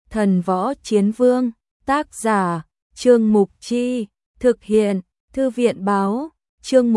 Thần Võ Chiến Vương, tác giả, Trương Mục Chi, thực hiện, Thư viện Báo, chương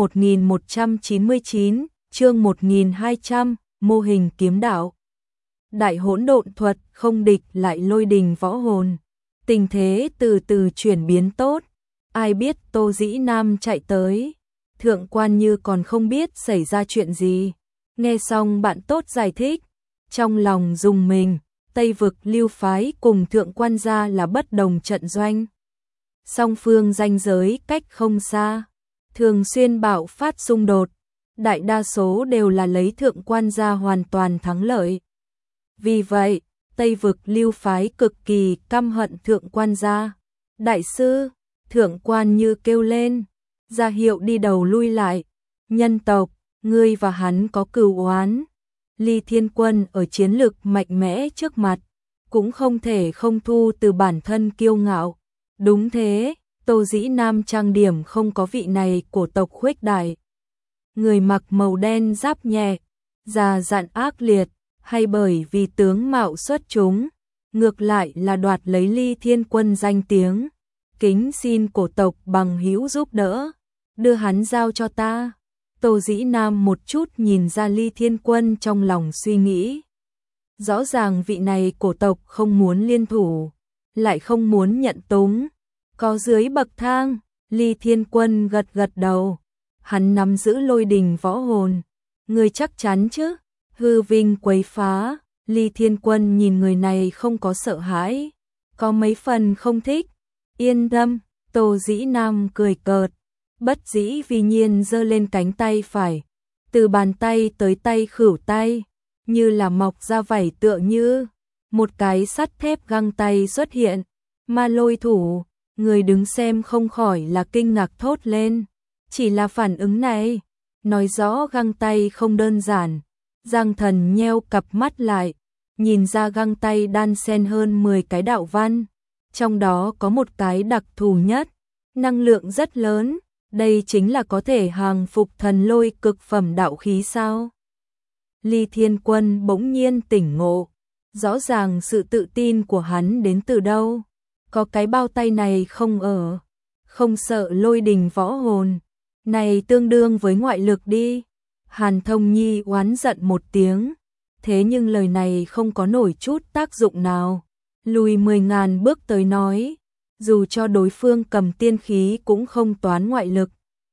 1199, chương 1200, mô hình kiếm đạo. Đại hỗn độn thuật, không địch lại lôi đình võ hồn. Tình thế từ từ chuyển biến tốt, ai biết Tô Dĩ Nam chạy tới. Thượng quan Như còn không biết xảy ra chuyện gì. Nghe xong bạn tốt giải thích, trong lòng rùng mình. Tây vực Lưu phái cùng thượng quan gia là bất đồng trận doanh. Song phương ranh giới cách không xa, thường xuyên bạo phát xung đột, đại đa số đều là lấy thượng quan gia hoàn toàn thắng lợi. Vì vậy, Tây vực Lưu phái cực kỳ căm hận thượng quan gia. Đại sư, thượng quan Như kêu lên, ra hiệu đi đầu lui lại. Nhân tộc, ngươi và hắn có cừu oán. Ly Thiên Quân ở chiến lực mạnh mẽ trước mặt, cũng không thể không thu từ bản thân kiêu ngạo. Đúng thế, Tô Dĩ Nam trang điểm không có vị này của tộc Khuếch Đại. Người mặc màu đen giáp nhẹ, già dặn ác liệt, hay bởi vì tướng mạo xuất chúng, ngược lại là đoạt lấy Ly Thiên Quân danh tiếng. Kính xin cổ tộc bằng hữu giúp đỡ, đưa hắn giao cho ta. Tô Dĩ Nam một chút nhìn ra Ly Thiên Quân trong lòng suy nghĩ. Rõ ràng vị này cổ tộc không muốn liên thủ, lại không muốn nhận túng. Có dưới bậc thang, Ly Thiên Quân gật gật đầu. Hắn nắm giữ lôi đình võ hồn. Người chắc chắn chứ? Hư vinh quấy phá. Ly Thiên Quân nhìn người này không có sợ hãi, có mấy phần không thích. Yên tâm, Tô Dĩ Nam cười cợt. Bất dĩ vì nhiên giơ lên cánh tay phải, từ bàn tay tới tay khuỷu tay, như là mọc ra vảy tựa như một cái sắt thép găng tay xuất hiện. Ma Lôi thủ, người đứng xem không khỏi là kinh ngạc thốt lên. Chỉ là phản ứng này, nói rõ găng tay không đơn giản. Giang Thần nheo cặp mắt lại, nhìn ra găng tay đan xen hơn 10 cái đạo văn, trong đó có một cái đặc thù nhất, năng lượng rất lớn. Đây chính là có thể hàng phục thần lôi cực phẩm đạo khí sao? Ly Thiên Quân bỗng nhiên tỉnh ngộ, rõ ràng sự tự tin của hắn đến từ đâu? Có cái bao tay này không sợ lôi đình võ hồn, này tương đương với ngoại lực đi. Hàn Thông Nhi oán giận một tiếng, thế nhưng lời này không có nổi chút tác dụng nào. Lùi 10.000 bước tới nói, dù cho đối phương cầm tiên khí cũng không toán ngoại lực.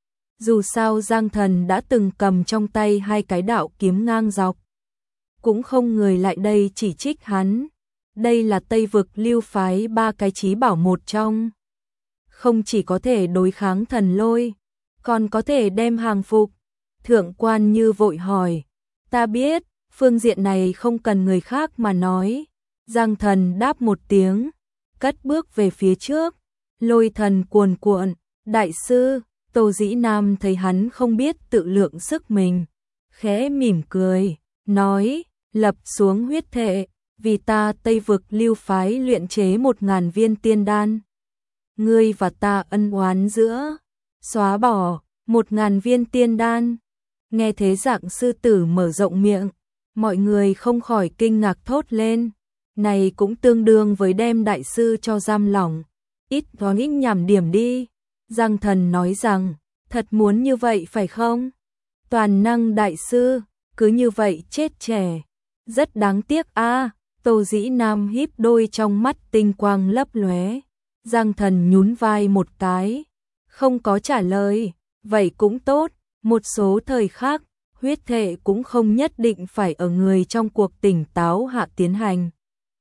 Dù sao Giang Thần đã từng cầm trong tay 2 cái đạo kiếm ngang dọc, cũng không người lại đây chỉ trích hắn. Đây là Tây vực Lưu phái 3 cái chí bảo một trong. Không chỉ có thể đối kháng thần lôi, còn có thể đem hàng phục. Thượng quan Như vội hỏi, ta biết, phương diện này không cần người khác mà nói. Giang Thần đáp một tiếng, cất bước về phía trước. Lôi thần cuồn cuộn, đại sư. Tô Dĩ Nam thấy hắn không biết tự lượng sức mình, khẽ mỉm cười, nói, lập xuống huyết thệ, vì ta Tây vực Lưu phái luyện chế 1000 viên tiên đan. Ngươi và ta ân oán giữa, xóa bỏ 1000 viên tiên đan. Nghe thế dạng sư tử mở rộng miệng, mọi người không khỏi kinh ngạc thốt lên. Này cũng tương đương với đem đại sư cho giam lỏng, ít có ít nhảm điểm đi. Giang Thần nói rằng, thật muốn như vậy phải không? Toàn năng đại sư, cứ như vậy chết trẻ. Rất đáng tiếc a. Tô Dĩ Nam híp đôi trong mắt tinh quang lấp lóe. Giang Thần nhún vai một cái, không có trả lời. Vậy cũng tốt, một số thời khác, huyết thệ cũng không nhất định phải ở người trong cuộc tỉnh táo hạ tiến hành.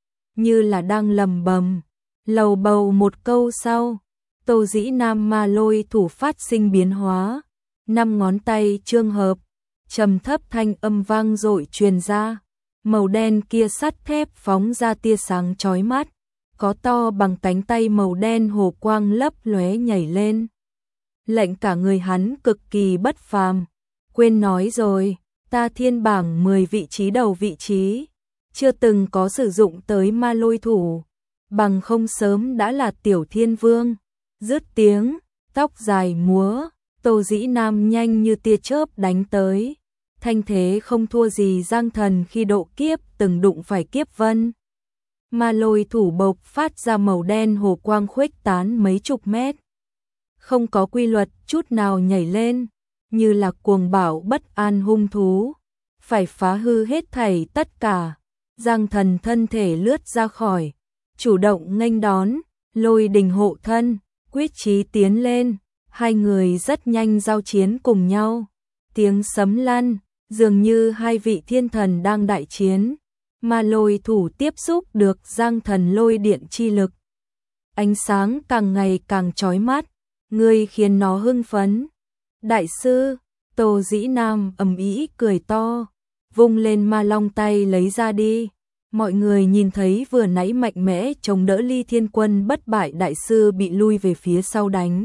Như là đang lầm bầm, lầu bầu một câu sau. Tô Dĩ Nam ma lôi thủ phát sinh biến hóa, 5 ngón tay chương hợp, trầm thấp thanh âm vang dội truyền ra. Màu đen kia sắt thép phóng ra tia sáng chói mắt, có to bằng cánh tay màu đen hồ quang lấp lóe nhảy lên. Lệnh cả người hắn cực kỳ bất phàm. Quên nói rồi, ta thiên bảng 10 vị trí đầu vị trí, chưa từng có sử dụng tới ma lôi thủ, bằng không sớm đã là tiểu thiên vương. Dứt tiếng, tóc dài múa, Tô Dĩ Nam nhanh như tia chớp đánh tới. Thanh thế không thua gì Giang Thần khi độ kiếp từng đụng phải kiếp vân. mà lôi thủ bộc phát ra màu đen hồ quang khuếch tán mấy chục mét. Không có quy luật chút nào nhảy lên, như là cuồng bạo bất an hung thú, phải phá hư hết thảy tất cả. Giang Thần thân thể lướt ra khỏi, chủ động nghênh đón, Lôi Đình hộ thân, quyết chí tiến lên, hai người rất nhanh giao chiến cùng nhau. Tiếng sấm lăn, dường như hai vị thiên thần đang đại chiến, mà lôi thủ tiếp xúc được Giang Thần lôi điện chi lực. Ánh sáng càng ngày càng chói mắt, người khiến nó hưng phấn. Đại sư, Tô Dĩ Nam ầm ĩ cười to, vung lên ma long tay lấy ra đi. Mọi người nhìn thấy vừa nãy mạnh mẽ chống đỡ Ly Thiên Quân bất bại đại sư bị lui về phía sau đánh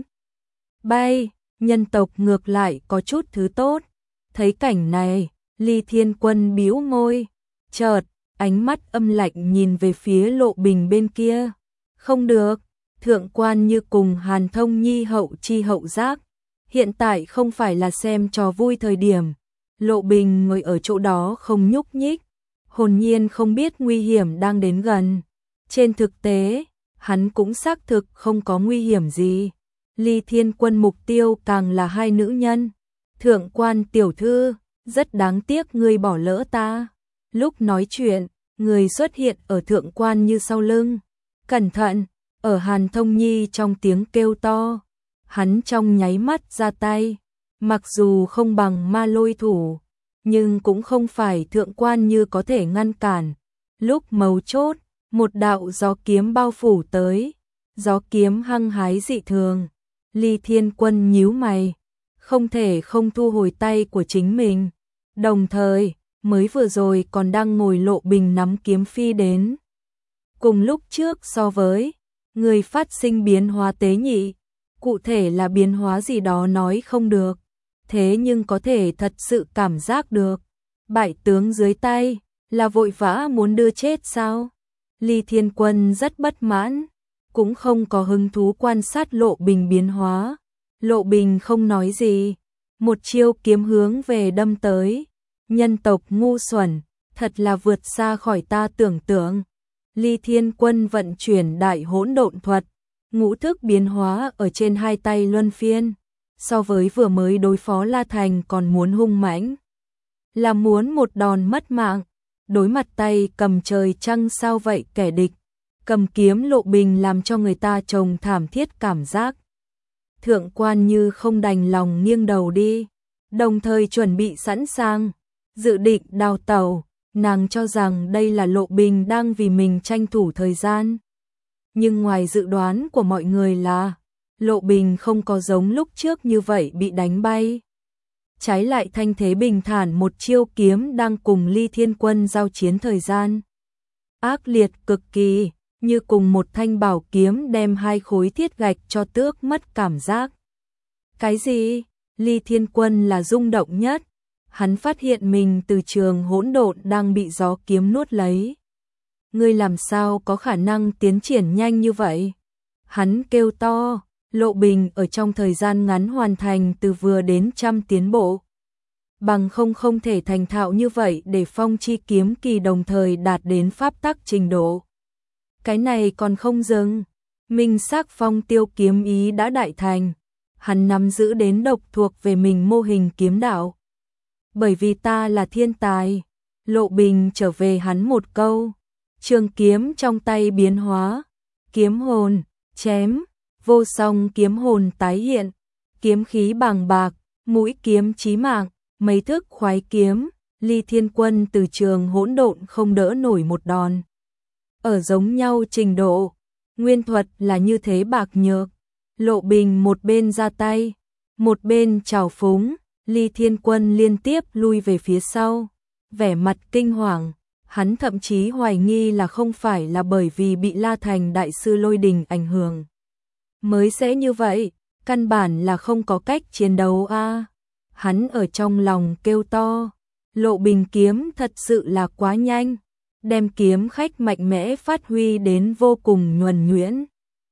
bay, nhân tộc ngược lại có chút thứ tốt. Thấy cảnh này, Ly Thiên Quân bĩu môi, chợt ánh mắt âm lạnh nhìn về phía Lộ Bình bên kia. Không được, thượng quan như cùng Hàn Thông Nhi hậu chi hậu giác, hiện tại không phải là xem trò vui thời điểm. Lộ Bình ngồi ở chỗ đó không nhúc nhích, hồn nhiên không biết nguy hiểm đang đến gần. Trên thực tế, hắn cũng xác thực không có nguy hiểm gì. Ly Thiên Quân mục tiêu càng là hai nữ nhân. Thượng quan tiểu thư, rất đáng tiếc ngươi bỏ lỡ ta. Lúc nói chuyện, người xuất hiện ở thượng quan như sau lưng. Cẩn thận, ở Hàn Thông Nhi trong tiếng kêu to. Hắn trong nháy mắt ra tay, mặc dù không bằng ma lôi thủ, nhưng cũng không phải thượng quan như có thể ngăn cản. Lúc mấu chốt, một đạo gió kiếm bao phủ tới, gió kiếm hăng hái dị thường. Ly Thiên Quân nhíu mày, không thể không thu hồi tay của chính mình. Đồng thời, mới vừa rồi còn đang ngồi Lộ Bình nắm kiếm phi đến. Cùng lúc trước so với, người phát sinh biến hóa tế nhị, cụ thể là biến hóa gì đó nói không được, thế nhưng có thể thật sự cảm giác được. Bại tướng dưới tay, là vội vã muốn đưa chết sao? Ly Thiên Quân rất bất mãn, cũng không có hứng thú quan sát Lộ Bình biến hóa. Lộ Bình không nói gì, một chiêu kiếm hướng về đâm tới. Nhân tộc ngu xuẩn, thật là vượt xa khỏi ta tưởng tượng. Ly Thiên Quân vận chuyển đại hỗn độn thuật, ngũ thức biến hóa ở trên hai tay luân phiên, so với vừa mới đối phó La Thành còn muốn hung mãnh. Là muốn một đòn mất mạng, đối mặt tay cầm trời trăng sao vậy kẻ địch, cầm kiếm Lộ Bình làm cho người ta trông thảm thiết cảm giác. Thượng quan như không đành lòng nghiêng đầu đi, đồng thời chuẩn bị sẵn sàng, dự định đào tẩu. Nàng cho rằng đây là Lộ Bình đang vì mình tranh thủ thời gian. Nhưng ngoài dự đoán của mọi người là, Lộ Bình không có giống lúc trước như vậy bị đánh bay. Trái lại thanh thế bình thản một chiêu kiếm đang cùng Ly Thiên Quân giao chiến thời gian. Ác liệt cực kỳ, như cùng một thanh bảo kiếm đem hai khối thiết gạch cho tước mất cảm giác. Cái gì? Ly Thiên Quân là rung động nhất. Hắn phát hiện mình từ trường hỗn độn đang bị gió kiếm nuốt lấy. Ngươi làm sao có khả năng tiến triển nhanh như vậy? Hắn kêu to, Lộ Bình ở trong thời gian ngắn hoàn thành từ vừa đến trăm tiến bộ. Bằng không thể thành thạo như vậy để phong chi kiếm kỳ đồng thời đạt đến pháp tắc trình độ. Cái này còn không dừng, minh xác phong tiêu kiếm ý đã đại thành. Hắn nắm giữ đến độc thuộc về mình mô hình kiếm đạo. Bởi vì ta là thiên tài, Lộ Bình trở về hắn một câu. Trường kiếm trong tay biến hóa, kiếm hồn, chém, vô song kiếm hồn tái hiện, kiếm khí bàng bạc, mũi kiếm chí mạng, mấy thức khoái kiếm, Ly Thiên Quân từ trường hỗn độn không đỡ nổi một đòn. Ở giống nhau trình độ, nguyên thuật là như thế bạc nhược. Lộ Bình một bên ra tay, một bên trào phúng. Ly Thiên Quân liên tiếp lui về phía sau, vẻ mặt kinh hoàng, hắn thậm chí hoài nghi là không phải là bởi vì bị La Thành đại sư Lôi Đình ảnh hưởng mới sẽ như vậy, căn bản là không có cách chiến đấu a. Hắn ở trong lòng kêu to, Lộ Bình kiếm thật sự là quá nhanh, đem kiếm khách mạnh mẽ phát huy đến vô cùng nhuần nhuyễn.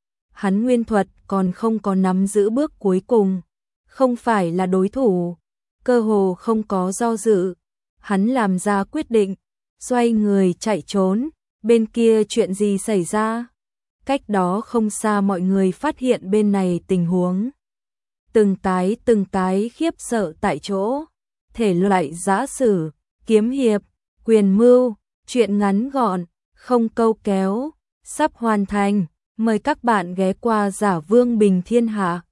Hắn nguyên thuật còn không có nắm giữ bước cuối cùng, không phải là đối thủ. Cơ hồ không có do dự, hắn làm ra quyết định, xoay người chạy trốn, bên kia chuyện gì xảy ra? Cách đó không xa mọi người phát hiện bên này tình huống. Từng cái khiếp sợ tại chỗ. Thể loại giã sử, kiếm hiệp, quyền mưu, truyện ngắn gọn, không câu kéo, sắp hoàn thành. Mời các bạn ghé qua Giả Vương Bình Thiên Hạ.